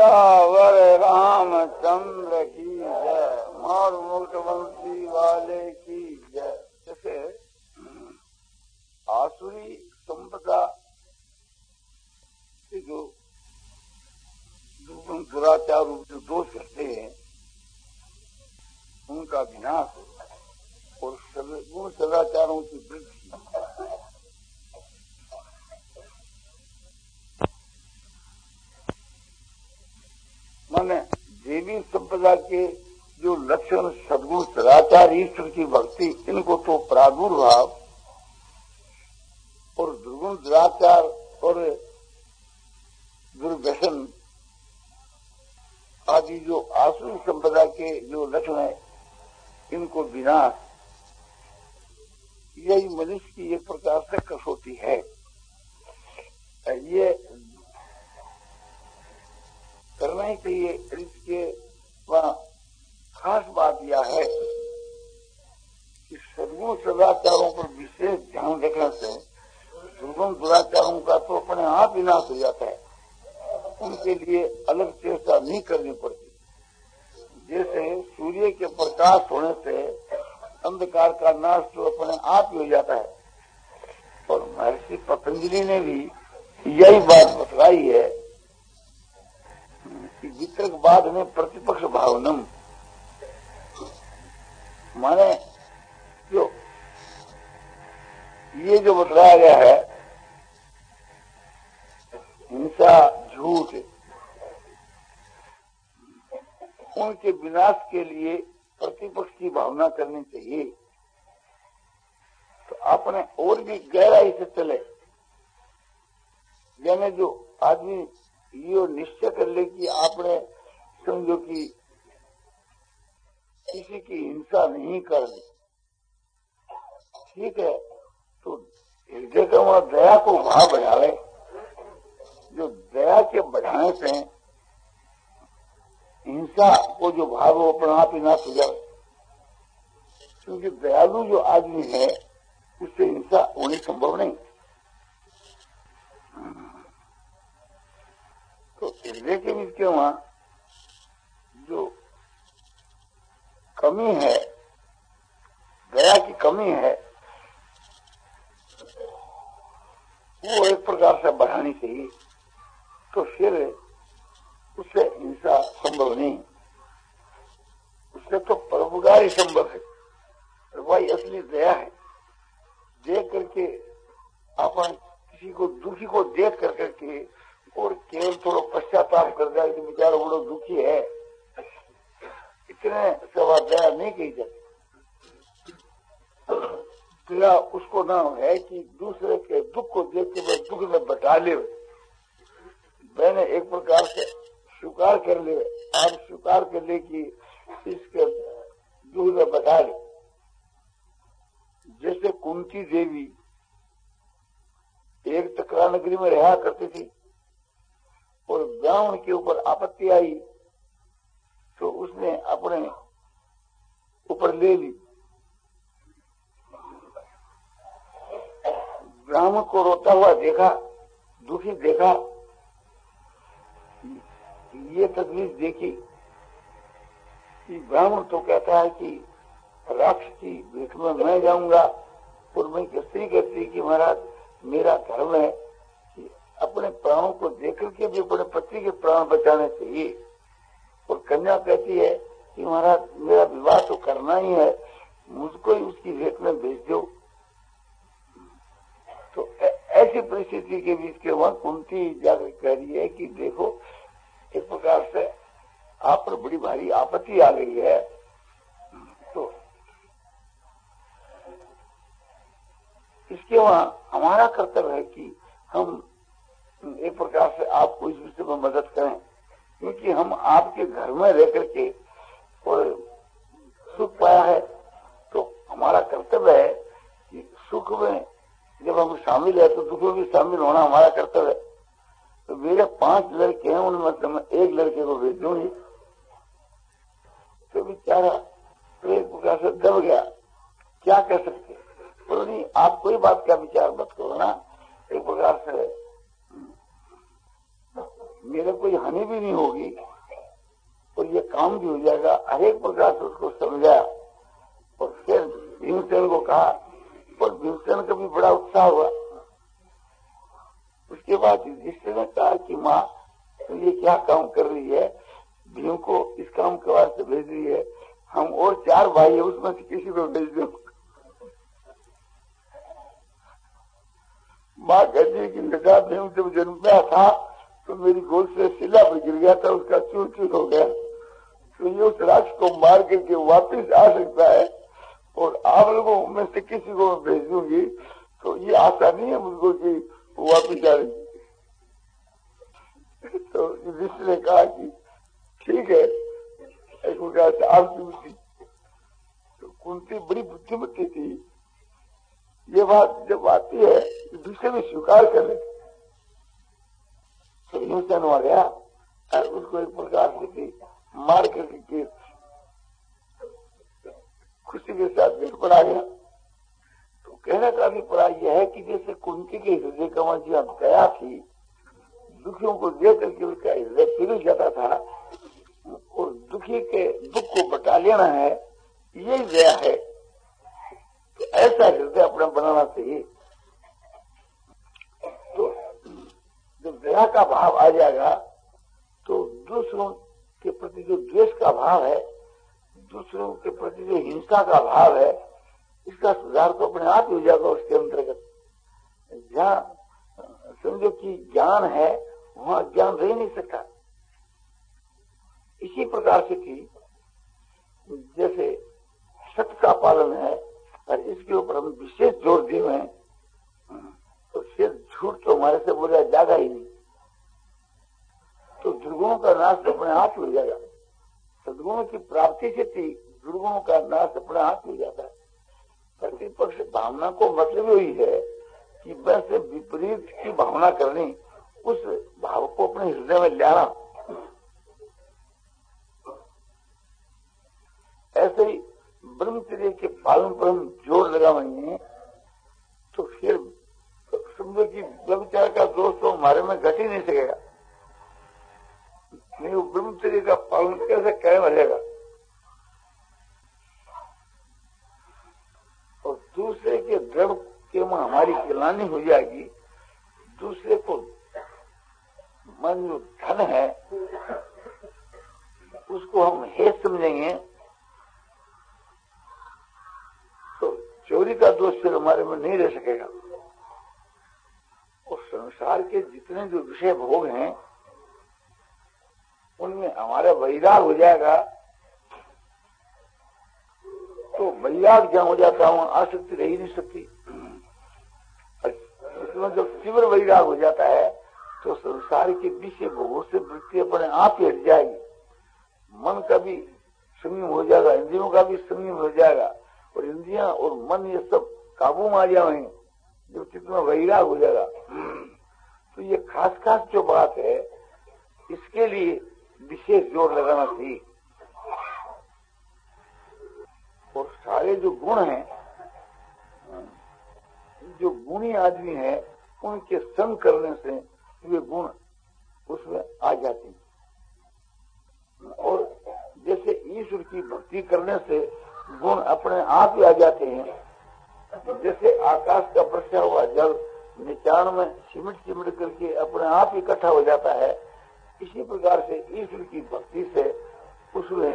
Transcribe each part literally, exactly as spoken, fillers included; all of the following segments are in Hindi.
सियावर रामचंद्र की जय, मार मुक्तवंशी वाले की जय। जैसे आसुरी संपदा के जो दुर्गुण दुराचार रूप जो दोष करते हैं उनका विनाश और गुण सदाचारों की वृद्धि। माने देवी संपदा के जो लक्षण सद्गुण सदाचार ईश्वर की भक्ति, इनको तो प्रादुर्भाव और दुर्गुण दुराचार और दुर्व्यसन आदि जो आसुरी संपदा के जो लक्षण है इनको विनाश, यही मनुष्य की एक प्रकार से कसौटी है। ये करना ही चाहिए। इसके वहाँ खास बात यह है कि सद्गुण सदाचारों पर विशेष ध्यान रखने से दुर्गुण दुराचारों का तो अपने आप विनाश हो जाता है, उनके लिए अलग चेष्टा नहीं करनी पड़ती। जैसे सूर्य के प्रकाश होने से अंधकार का नाश तो अपने आप ही हो जाता है, और महर्षि पतंजलि ने भी यही बात बतलाई है कि वितर्कवाद में प्रतिपक्ष भावनम, माने जो ये जो बतलाया गया है हिंसा झूठ, उनके विनाश के लिए प्रतिपक्ष की भावना करनी चाहिए। तो आपने और भी गहराई से चले, यानी जो आदमी ये निश्चय कर ले कि आपने समझो कि किसी की हिंसा नहीं करनी, ठीक है, तो हृदय का वहां दया को भाव बढ़ावे। जो दया के बढ़ाने से हिंसा को जो भाव वो अपने आप ही नाश हो जाए, क्योंकि दयालु जो आदमी है उससे हिंसा होनी संभव नहीं। तो हृदय के बीच के वहां जो कमी है, दया की कमी है, वो एक प्रकार से बढ़ानी चाहिए। तो फिर उससे हिंसा संभव नहीं, उससे तो परोपकार ही संभव है। वही असली दया है। देख करके अपन किसी को दुखी को देख कर करके और केवल थोड़ा पश्चाताप कर जाए कि बेचारा बड़ा दुखी है, इतने सवा दया नहीं कही जाती। दया उसको नाम है कि दूसरे के दुख को देख के वह दुख में बटा ले, मैंने एक प्रकार से स्वीकार कर ले, आप स्वीकार कर ले कि इसके दुख में बटा ले। जैसे कुंती देवी एक तकरा नगरी में रहा करती थी और ब्राह्मण के ऊपर आपत्ति आई तो उसने अपने ऊपर ले ली। ब्राह्मण को रोता हुआ देखा, दुखी देखा, ये तकलीफ देखी कि ब्राह्मण तो कहता है कि राक्षस की भीख में मैं जाऊंगा, और मैं स्त्री कहती कि महाराज मेरा धर्म है कि अपने प्राणों को देख करके भी अपने पति के प्राण बचाने चाहिए, और कन्या कहती है कि महाराज मेरा विवाह तो करना ही है, मुझको ही उसकी भेंट में भेज दो। तो ऐसी परिस्थिति के बीच के वहां कुंती जाकर कह रही है कि देखो एक प्रकार से आप पर बड़ी भारी आपत्ति आ गई है, तो इसके वहां हमारा कर्तव्य है कि हम एक प्रकार से आपको इस विषय में मदद करें, क्योंकि हम आपके घर में रह करके और सुख पाया है, तो हमारा कर्तव्य है कि सुख में जब हम शामिल है तो दुख में भी शामिल होना हमारा कर्तव्य है। तो मेरे पांच लड़के हैं, उनमें से मैं एक लड़के को भेज दूंगी। तो बेचारा एक प्रकार से दब गया, क्या कह सकते, तो नहीं आप कोई बात का विचार मत करो ना, एक प्रकार से मेरा कोई हानि भी नहीं होगी और ये काम भी हो जाएगा। हर एक प्रकार से उसको समझाया और फिर भीमसेन को कहा, और भीमसेन का भी बड़ा उत्साह हुआ। उसके बाद युधिष्ठिर ने कहा कि माँ तो ये क्या काम कर रही है, भीम को इस काम के वास्ते भेज रही है, हम और चार भाई है उसमें से किसी को भेज दो। माँ कहती है कि बेटा भीम जब जन्मा था तो मेरी गोद से शिला पर गिर गया था, उसका चूर चूर हो गया, तो ये उस राक्षस को मार करके वापिस आ सकता है और आप लोगों में से किसी को मैं भेज दूंगी, तो ये आशा नहीं है मुझको कि वो वापिस आ रही। तो युधिष्ठिर ने कहा कि ठीक है, एक प्रकार से आपकी बुद्धि। तो कुंती बड़ी बुद्धिमती थी, ये बात जब आती है दूसरे भी स्वीकार कर लेते। तो हिंसन हो गया और उसको एक प्रकार से थी मार करके खुशी के साथ घर पर आ गया। तो कहने का अभिप्राय यह है कि जैसे कुंती के हृदय का वहां जो दया थी, दुखियों को देख करके उसका हृदय पिघल जाता था और दुखी के दुख को बटा लेना है, यही दया है। तो ऐसा हृदय अपना बनाना चाहिए। तो जब दया का भाव आ जाएगा तो दूसरों के प्रति जो द्वेष का भाव है, दूसरों के प्रति जो हिंसा का भाव है, इसका सुधार तो अपने आप ही हो जाएगा। उसके अंतर्गत जहाँ समझो कि ज्ञान है वहां ज्ञान रह नहीं सकता। इसी प्रकार से कि जैसे सत्य का पालन है और इसके ऊपर हम विशेष जोर दिए हैं, तो फिर झूठ तो हमारे से बोला जाएगा ही नहीं। तो दुर्गुणों का नाश तो अपने हाथ हो जाएगा। सदगुणों की प्राप्ति से थी दुर्गुणों का नाश अपने हाथ हो जाता है। प्रतिपक्ष भावना को मतलब यही है कि बस विपरीत की भावना करनी, उस भाव को अपने हृदय में लाना। ऐसे ही ब्रह्मचर्य के पालन पर हम जोर लगाएंगे तो फिर समझो कि व्यभिचार का दोष तो हमारे में घट ही नहीं सकेगा। नहीं, वो ब्रह्मचर्य का पालन कैसे कायम रहेगा। और दूसरे के द्रव के में हमारी गिलानी हो जाएगी। दूसरे को मन जो धन है उसको हम हेत समझेंगे तो चोरी का दोष फिर हमारे में नहीं रह सकेगा। और संसार के जितने जो विषय भोग हैं उनमें हमारा वैराग हो जाएगा। तो वैराग जहां हो जाता है वहां आसक्ति रह ही नहीं सकती। इसमें जब तीव्र वैराग हो जाता है तो संसार के विषय भोगों से वृत्ति अपने आप ही हट जाएगी। मन का भी संयम हो जाएगा, इंद्रियों का भी संयम हो जाएगा और इंद्रियां और मन ये सब काबू में आ जाएंगे जब कितना वैराग हो जाएगा। तो ये खास खास जो बात है इसके लिए विशेष जोर लगाना चाहिए। और सारे जो गुण हैं, जो गुणी आदमी है उनके संग करने से वे गुण उसमें आ जाते हैं। और जैसे ईश्वर की भक्ति करने से गुण अपने आप ही आ जाते हैं। जैसे आकाश का बरसा हुआ जल निचाण में सिमट सिमट करके अपने आप इकट्ठा हो जाता है, इसी प्रकार से ईश्वर की भक्ति से उसमें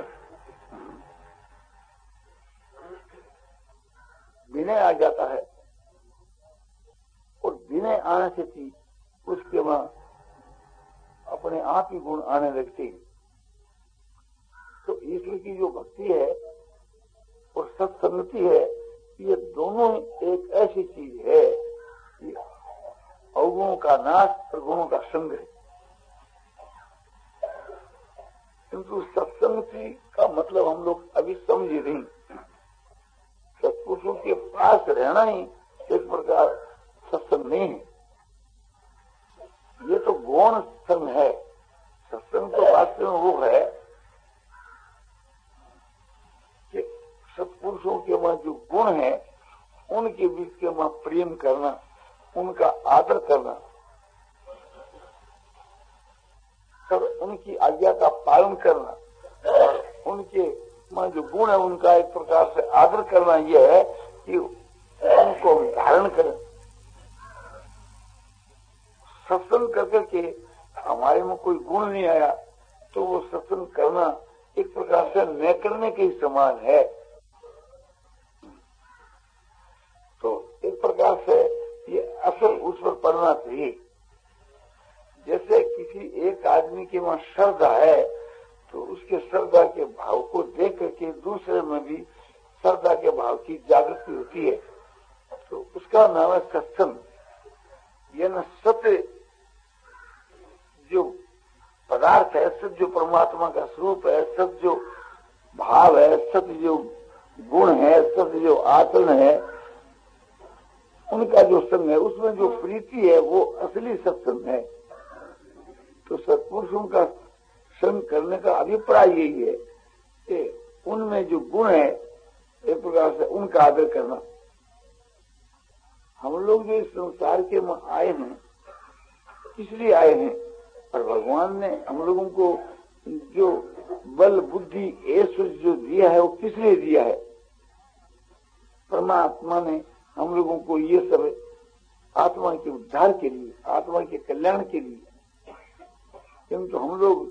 विनय आ जाता है। और विनय आने से थी उसके वहां अपने आप ही गुण आने लगते हैं। तो ईश्वर की जो भक्ति है और सत्संगति है, ये दोनों एक ऐसी चीज है कि अवगुणों का नाश और गुणों का संग है। किंतु सत्संगति का मतलब हम लोग अभी समझ नहीं। सत्पुरुषों के पास रहना ही एक प्रकार सत्संग नहीं है, ये तो गौण संग है। सत्संग तो वास्तव में वो है कि सत्पुरुषों के वहां जो गुण है उनके बीच के वहां प्रेम करना, उनका आदर करना। सब उनकी आज्ञा का पालन करना और उनके में जो गुण है उनका एक प्रकार से आदर करना, यह है कि उनको धारण करें। सत्संग करके के हमारे में कोई गुण नहीं आया तो वो सत्संग करना एक प्रकार से न करने के ही समान है। तो एक प्रकार से ये असर उस पर पड़ना चाहिए। जैसे किसी एक आदमी के वहां श्रद्धा है तो उसके श्रद्धा के भाव को देख करके दूसरे में भी श्रद्धा के भाव की जागृति होती है, तो उसका नाम है सत्संग। यह न सत्य जो पदार्थ है, सत्य जो परमात्मा का स्वरूप है, सत्य जो भाव है, सत्य जो गुण है, सत्य जो आचरण है, उनका जो संग है, उसमें जो प्रीति है वो असली सत्संग है। तो सत्पुरुषों का संग करने का अभिप्राय यही है कि उनमें जो गुण है एक प्रकार से उनका आदर करना। हम लोग जो इस संसार के में आए हैं इसलिए आए हैं, और भगवान ने हम लोगों को जो बल बुद्धि ऐश्वर्य जो दिया है वो किस लिए दिया है? परमात्मा ने हम लोगों को ये सब आत्मा के उद्धार के लिए, आत्मा के कल्याण के लिए, किंतु हम लोग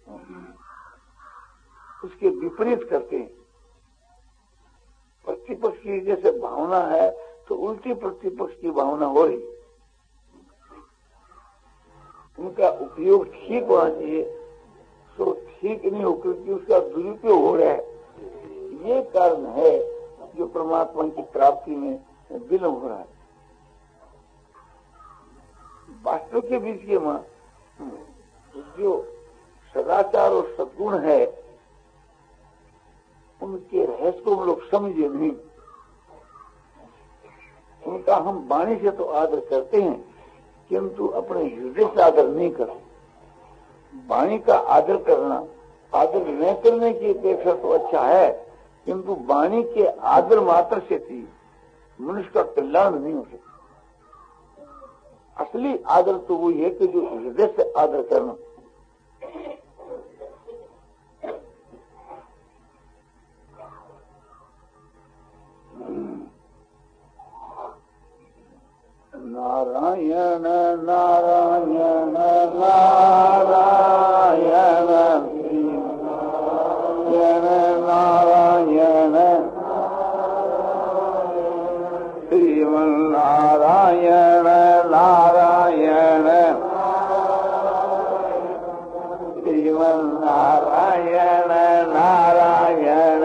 उसके विपरीत करते हैं। प्रतिपक्ष की जैसे भावना है तो उल्टी प्रतिपक्ष की भावना हो रही। उनका उपयोग ठीक होना चाहिए, तो ठीक नहीं होकर के उसका दुरुपयोग हो रहा है। ये कारण है जो परमात्मा की प्राप्ति में विलंब हो रहा है। वास्तव के बीच के मां जो सदाचार और सद्गुण है उनके रहस्य को हम लोग समझे नहीं। उनका हम वाणी से तो आदर करते हैं किंतु अपने हृदय से आदर नहीं करते। वाणी का आदर करना आदर न करने की अपेक्षा तो अच्छा है, किंतु वाणी के आदर मात्र से थी मनुष्य का कल्याण नहीं हो सकता। असली आदर तो वही है कि जो हृदय से आदर करना। नारायण नारायण नारायण नारायण श्रीमन नारायण नारायण श्रीमन नारायण नारायण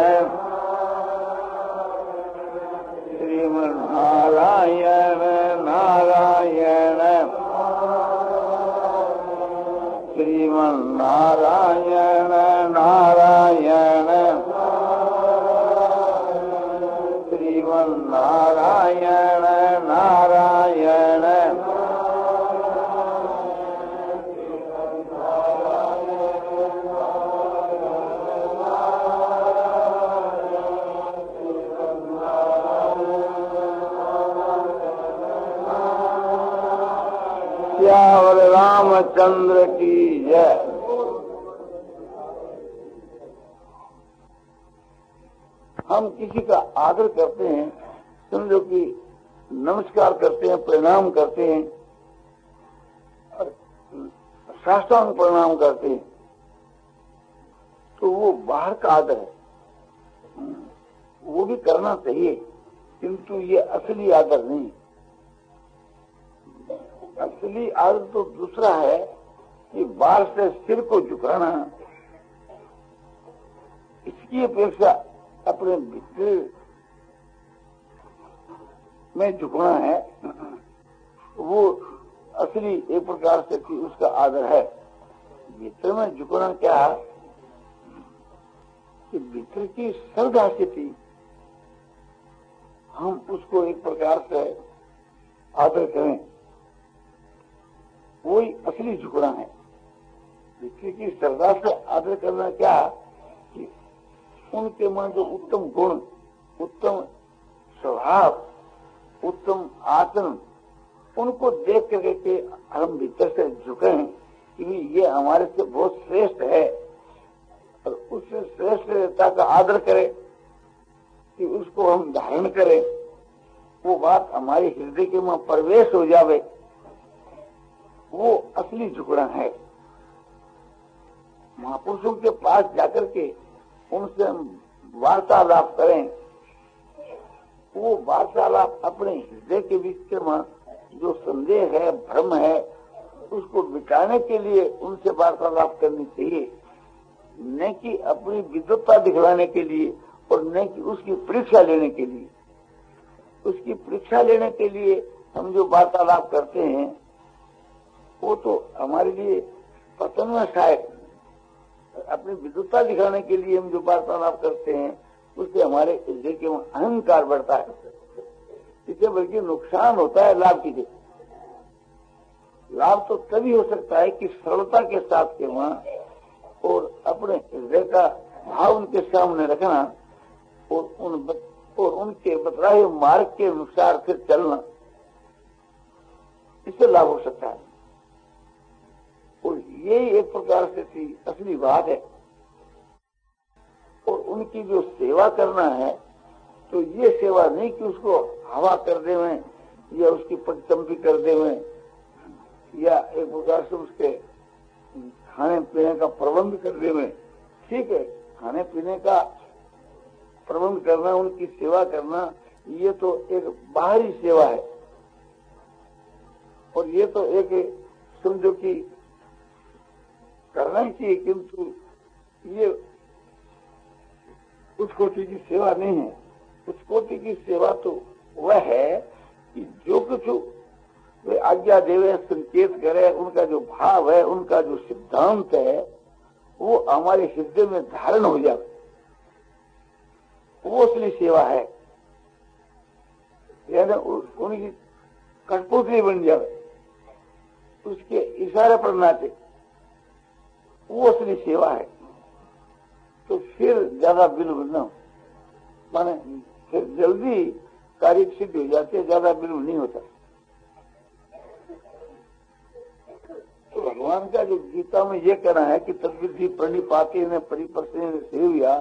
श्रीमन नारायण नारायण श्रीमन नारायण नारायण श्रीमन नारायण नारायण श्यावर रामचंद्र की जय। हम किसी का आदर करते हैं, समझो कि नमस्कार करते हैं, प्रणाम करते हैं और साष्टांग प्रणाम करते हैं, तो वो बाहर का आदर है, वो भी करना चाहिए, किंतु ये असली आदर नहीं। असली आदर तो दूसरा है कि बाहर से सिर को झुकाना, इसकी अपेक्षा अपने भीतर में झुकना है, वो असली एक प्रकार से कि उसका आदर है। भीतर में झुकना क्या है कि भीतर की श्रद्धा से थी हम उसको एक प्रकार से आदर करें, वही असली झुकना है। भीतर की श्रद्धा से आदर करना क्या कि उनके मन जो उत्तम गुण, उत्तम स्वभाव, उत्तम आचरण, उनको देख करके हम भीतर से झुके हैं, कि ये हमारे से बहुत श्रेष्ठ है, और उस श्रेष्ठता का आदर करें कि उसको हम धारण करें, वो बात हमारे हृदय के में प्रवेश हो जावे, वो असली झुकना है। महापुरुषों के पास जाकर के उनसे हम वार्तालाप करें, वो वार्तालाप अपने हृदय के बीच के में जो संदेह है, भ्रम है, उसको मिटाने के लिए उनसे वार्तालाप करनी चाहिए, न कि अपनी विद्वत्ता दिखलाने के लिए और न कि उसकी परीक्षा लेने के लिए। उसकी परीक्षा लेने के लिए हम जो वार्तालाप करते हैं वो तो हमारे लिए पतन में सहायक। अपनी विद्वत्ता दिखाने के लिए हम जो वार्तालाप करते हैं उससे हमारे हृदय के अहंकार बढ़ता है, इससे बल्कि नुकसान होता है लाभ की जगह। लाभ तो तभी हो सकता है कि सरलता के साथ के वहां और अपने हृदय का भाव उनके सामने रखना और उन बत, और उनके बतलाए हुए मार्ग के अनुसार फिर चलना, इससे लाभ हो सकता है। और ये एक प्रकार से थी असली बात है। और उनकी जो सेवा करना है तो ये सेवा नहीं कि उसको हवा कर दे में या उसकी पगचंपी कर दे में या एक प्रकार से उसके खाने पीने का प्रबंध कर दे में। ठीक है, खाने पीने का प्रबंध करना, उनकी सेवा करना, ये तो एक बाहरी सेवा है। और ये तो एक समझो कि करना ही चाहिए, किंतु ये उस कोटि की सेवा नहीं है। उस कोटि की सेवा तो वह है कि जो कुछ वे आज्ञा देवे, संकेत करे, उनका जो भाव है, उनका जो सिद्धांत है, वो हमारे हृदय में धारण हो जाए, वो असली सेवा है। यानी उनकी कठपुतली बन जाए, उसके इशारे पर नाचे, वो असली सेवा है। तो फिर ज्यादा विलंब न, माने फिर जल्दी कार्य सिद्ध हो जाते, ज्यादा विलंब नहीं होता। तो भगवान का जो गीता में ये कहना है कि तद्विधि प्रणिपाते ने परिपर्शने सेविया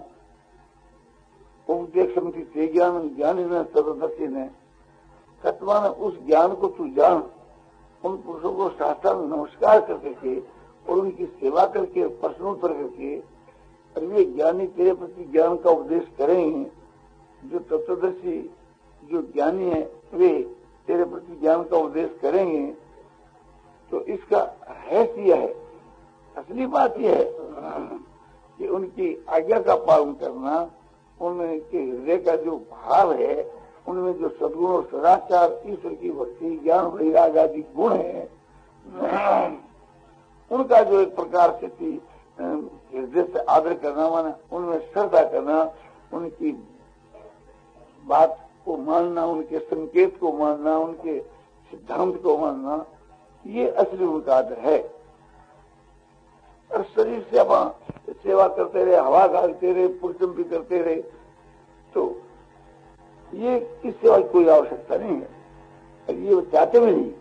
उपदेश समिति से ज्ञान ज्ञानी ने सर्वदर्शी ने तत्वा ने उस ज्ञान को तू जान, उन पुरुषों को साष्टांग नमस्कार करके और उनकी सेवा करके प्रश्नोत्तर करके, और वे ज्ञानी तेरे प्रति ज्ञान का उपदेश करेंगे। जो तत्वदर्शी जो ज्ञानी है वे तेरे प्रति ज्ञान का उपदेश करेंगे। तो इसका रहस्य है, असली बात यह है कि उनकी आज्ञा का पालन करना, उनके हृदय का जो भाव है, उनमें जो सद्गुण और सदाचार, ईश्वर की भक्ति, ज्ञान, वैराग आदि गुण है, उनका जो एक प्रकार से थी हृदय से आदर करना, माना उनमें श्रद्धा करना, उनकी बात को मानना, उनके संकेत को मानना, उनके सिद्धांत को मानना, ये असली उनका आदर है। और शरीर से आप सेवा करते रहे, हवा गालते रहे, पुरचंपी करते रहे, तो ये इस सेवा की कोई आवश्यकता नहीं है, और ये वो चाहते भी नहीं।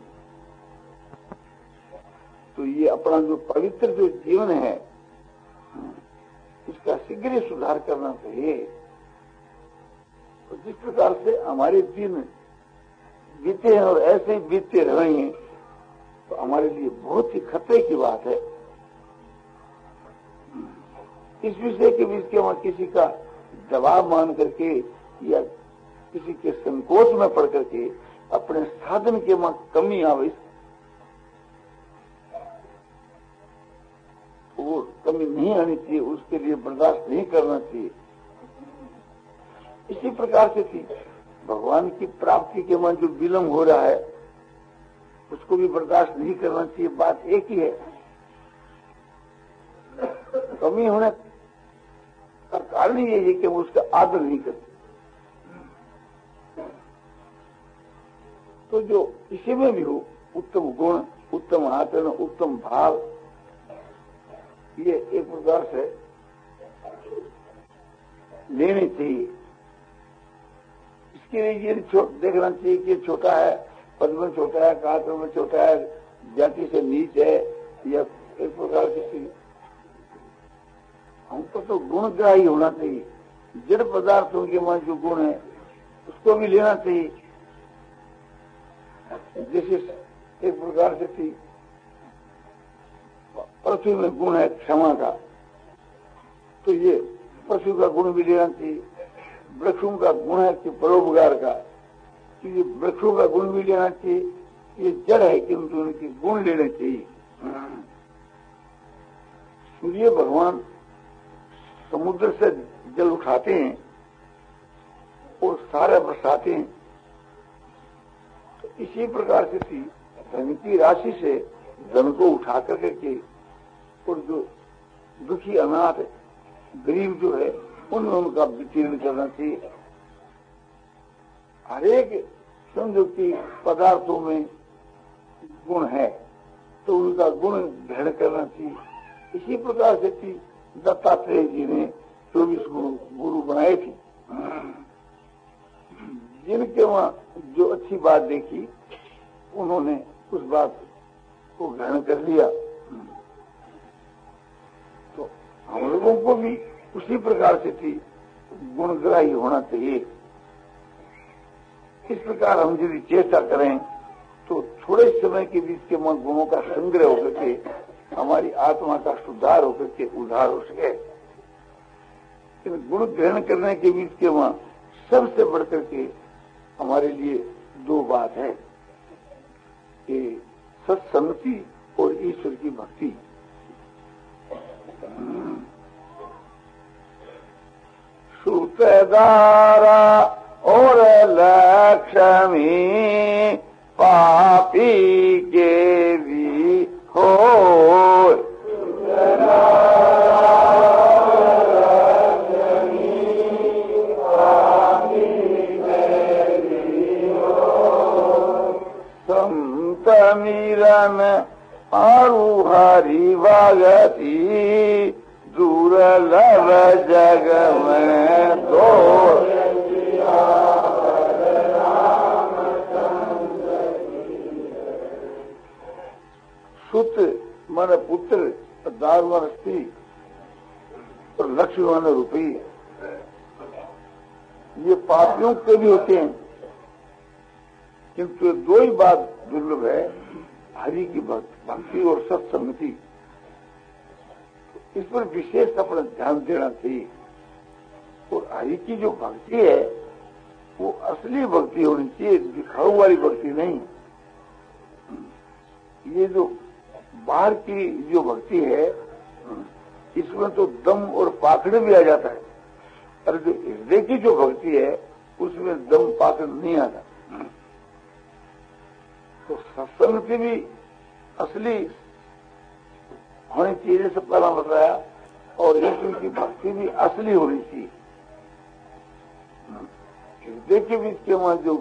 तो ये अपना जो पवित्र जो जीवन है इसका शीघ्र सुधार करना चाहिए। तो जिस प्रकार से हमारे दिन बीते हैं और ऐसे ही बीतते रहेंगे तो हमारे लिए बहुत ही खतरे की बात है। इस विषय के बीच के वहां किसी का दबाव मान करके या किसी के संकोच में पड़ करके अपने साधन के वहां कमी आवे, वो कमी नहीं आनी चाहिए, उसके लिए बर्दाश्त नहीं करना चाहिए। इसी प्रकार से थी भगवान की प्राप्ति के मन जो विलंब हो रहा है उसको भी बर्दाश्त नहीं करना चाहिए। बात एक ही है, कमी होने का कारण ये है कि वो उसका आदर नहीं करते। तो जो किसी में भी हो उत्तम गुण, उत्तम आचरण, उत्तम भाव, ये एक प्रकार से लेनी चाहिए। इसके लिए ये देखना चाहिए कि छोटा है, पद में छोटा है, कात्र में छोटा है, जाति से नीच है, या एक प्रकार से थी। हमको तो गुणग्राही होना चाहिए, जड़ पदार्थों के मन जो गुण है उसको भी लेना चाहिए। जैसे एक प्रकार से थी, पृथ्वी में गुण है क्षमा का, तो ये पशु का गुण भी लेना चाहिए। वृक्षों का गुण है कि परोपकार का, तो ये वृक्षों का गुण भी लेना चाहिए। ये जड़ है किंतु उनके गुण लेने चाहिए। सूर्य भगवान समुद्र से जल उठाते हैं और सारे बरसाते हैं, तो इसी प्रकार से थी धन की राशि से धन को उठा करके और जो दुखी अनाथ गरीब जो है उनमें उनका वितरण करना चाहिए। हरेक समझो कि पदार्थों में गुण है तो उनका गुण ग्रहण करना चाहिए। इसी प्रकार से थी दत्तात्रेय जी ने चौबीस गुरु गुरु बनाए थे, जिनके वहां जो अच्छी बात देखी उन्होंने उस बात को ग्रहण कर लिया। तो हम लोगों को भी उसी प्रकार से थी गुणग्राही होना चाहिए। इस प्रकार हम यदि चेष्टा करें तो थोड़े समय के बीच के मन गुणों का संग्रह होकर के हमारी आत्मा का सुधार होकर के उद्धार हो सके। गुण ग्रहण करने के बीच के वहां सबसे बढ़कर के हमारे लिए दो बात है कि सत्संगति और ईश्वर की भक्ति। श्रुतदारा और लक्ष्मी पापी के भी हो, संत मीरन आरु हरि भगति दुर्लभ जग में दो। सुत मन पुत्र, दार मन स्त्री और लक्ष्मी मन रुपये, ये पापियों के भी होते हैं, किंतु दो ही बात दुर्लभ है, हरि की भक्ति और सत्संगति। इस पर विशेष अपना ध्यान देना चाहिए। और हरि की जो भक्ति है वो असली भक्ति होनी चाहिए, दिखाऊ वाली भक्ति नहीं। ये जो बाहर की जो भक्ति है इसमें तो दम और पाखड़ भी आ जाता है, और जो हृदय की जो भक्ति है उसमें दम पाखड़ नहीं आता। तो सत्संग से भी असली होनी चाहिए, जैसे पहला बताया, और ईश्वर की भक्ति भी असली होनी चाहिए। हृदय के बीच के वहां जो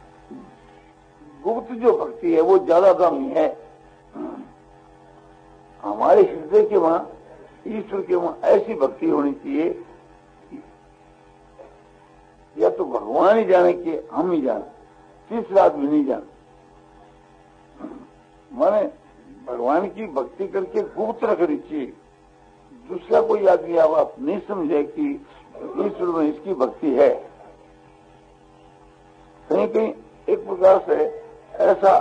गुप्त जो भक्ति है वो ज्यादा दामी है। हमारे हृदय के वहां ईश्वर के वहां ऐसी भक्ति होनी चाहिए, या तो भगवान ही जाने कि हम ही जाने, तीसरा आदमी नहीं जाने। माने भगवान की भक्ति करके गुप्त रखनी चाहिए, दूसरा कोई आदमी अब आप नहीं समझे कि ईश्वर में इसकी भक्ति है। कहीं कहीं एक प्रकार से ऐसा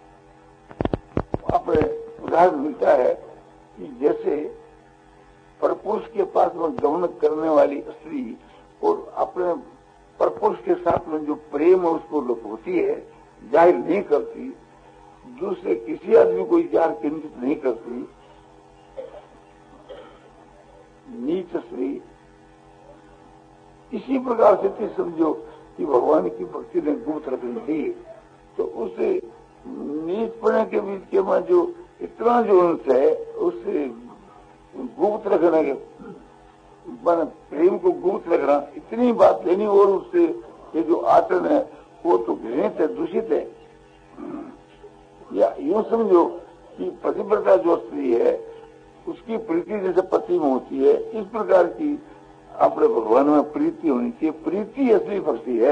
अपने उदाहरण मिलता है कि जैसे परपुरुष के पास में गमन करने वाली स्त्री और अपने परपुरुष के साथ में जो प्रेम है उसको लुभाती है, जाहिर नहीं करती, दूसरे किसी आदमी को इजार केंद्रित नहीं करती, नीच स्त्री। इसी प्रकार से समझो कि भगवान की भक्ति ने गुप्त रखनी थी, तो उसे नीचपने के बीच के में जो इतना जो अंश है उससे गुप्त रखने के मन प्रेम को गुप्त रखना, इतनी बात लेनी, और उससे ये जो आचरण है वो तो घृणित है, दूषित है। या यूं समझो कि पतिव्रता जो स्त्री है उसकी प्रीति जैसे पति में होती है, इस प्रकार की अपने भगवान में प्रीति होनी चाहिए। प्रीति असली भक्ति है।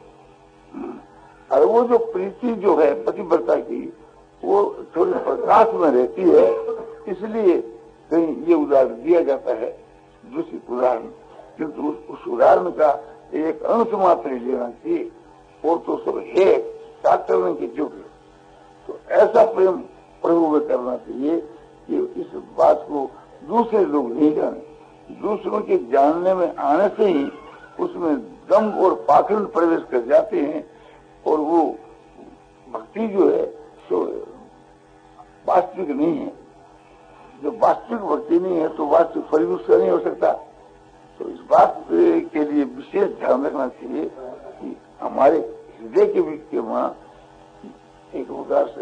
और वो जो प्रीति जो है पतिव्रता की वो थोड़ी प्रकाश में रहती है, इसलिए कहीं ये उदाहरण दिया जाता है, दूसरी उदाहरण, किंतु उस, उस उदाहरण का एक अंश मात्र ही लेना चाहिए, और तो सब है त्याग करने के योग्य। तो ऐसा प्रेम प्रभु में करना चाहिए कि इस बात को दूसरे लोग नहीं जाने, दूसरों के जानने में आने से ही उसमें दम और पाखंड प्रवेश कर जाते हैं, और वो भक्ति जो है तो वास्तविक नहीं है। जब वास्तविक भक्ति नहीं है तो वास्तविक फल उसका नहीं हो सकता। तो इस बात के लिए विशेष ध्यान रखना चाहिए कि हमारे हृदय के बीच के वहां एक प्रकार से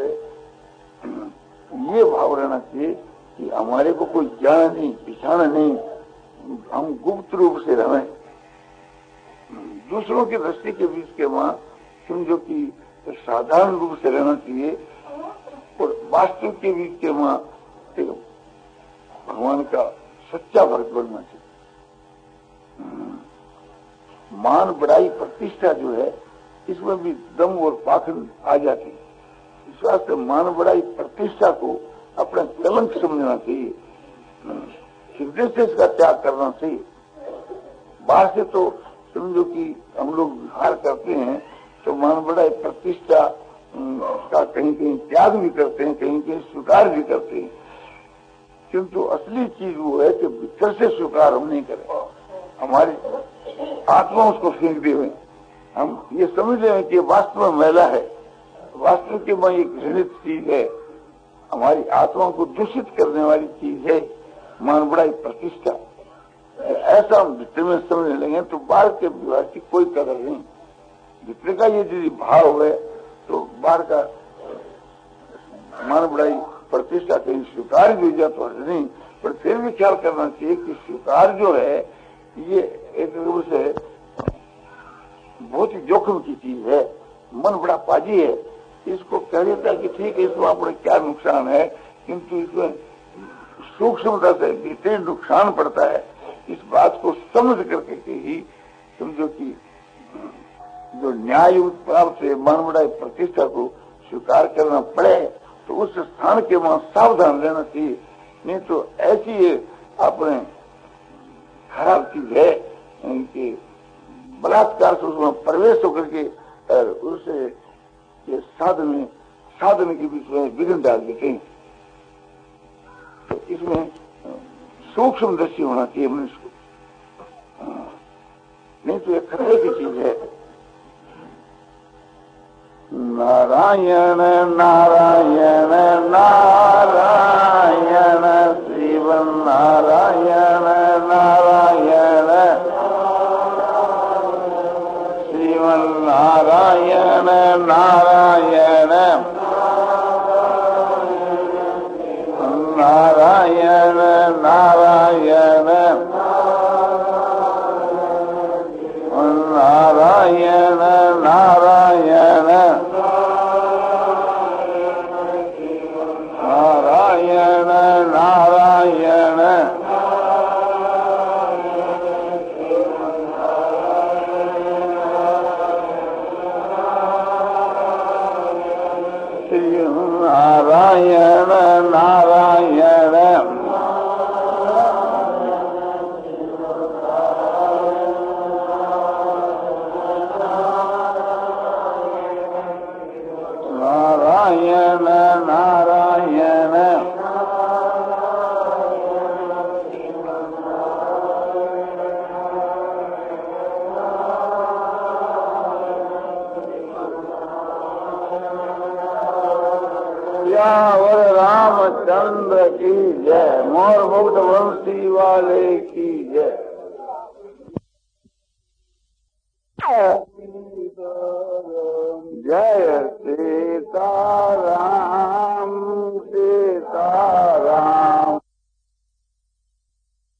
ये भाव रहना चाहिए कि हमारे को कोई जाना नहीं, पिछाना नहीं, हम गुप्त रूप से रहें। दूसरों की दृष्टि के बीच के वहां समझो कि साधारण रूप से रहना चाहिए, और वास्तविक के बीच के वहां एक भगवान का सच्चा भक्त बनना चाहिए। मान बड़ाई प्रतिष्ठा जो है इसमें भी दम और पाखंड आ जाती है। इस वास्ते मान बड़ाई प्रतिष्ठा को अपना कलंक समझना चाहिए, हृदय से इसका त्याग करना चाहिए। बाहर से तो समझो कि हम लोग विहार करते हैं तो मान बड़ाई प्रतिष्ठा का कहीं कहीं त्याग भी करते हैं, कहीं कहीं स्वीकार भी करते हैं, किंतु असली चीज वो है कि भीतर से स्वीकार हम नहीं करें, हमारी आत्मा उसको फेंक दे हुए हम ये समझ रहे हैं कि वास्तव में मैला है, वास्तव के में एक घृणित चीज है, हमारी आत्मा को दूषित करने वाली चीज है मान बड़ाई प्रतिष्ठा। ऐसा हम भीतर में समझने लगे तो बाहर के विवाह की कोई कदर नहीं। भीतर का ये यदि भाव है तो बाहर का मान बड़ाई प्रतिष्ठा कहीं स्वीकार भी हो जाए तो नहीं, पर फिर भी ख्याल करना चाहिए कि स्वीकार जो है ये एक रूप से बहुत ही जोखिम की चीज है, मन बड़ा पाजी है। इसको कह देता है कि ठीक है इसमें अपने क्या नुकसान है, किंतु इसमें सूक्ष्मता से भीतर नुकसान पड़ता है। इस बात को समझ करके ही समझो कि जो न्याय प्राप्त है मन बड़ाई प्रतिष्ठा को स्वीकार करना पड़े तो उस स्थान के वहां सावधान रहना चाहिए, नहीं तो ऐसी अपने खराब चीज है कि बलात्कार से उसमें प्रवेश होकर के उससे ये साधन साधन के बीच में विघ्न डाल देते हैं। तो इसमें सूक्ष्म दृष्टि होना चाहिए मनुष्य को, नहीं तो ये खतरे की चीज है। नारायण नारायण नारायण श्रीवन नारायण नारायण श्रीवन नारायण नारायण नारायण नारायण नारायण नारायण नारायण नारायण श्री नारायण नारायण नारायण नारायण सियावर रामचंद्र की जय, मोर मुक्त वंशी वाले की जय। जय सीताराम।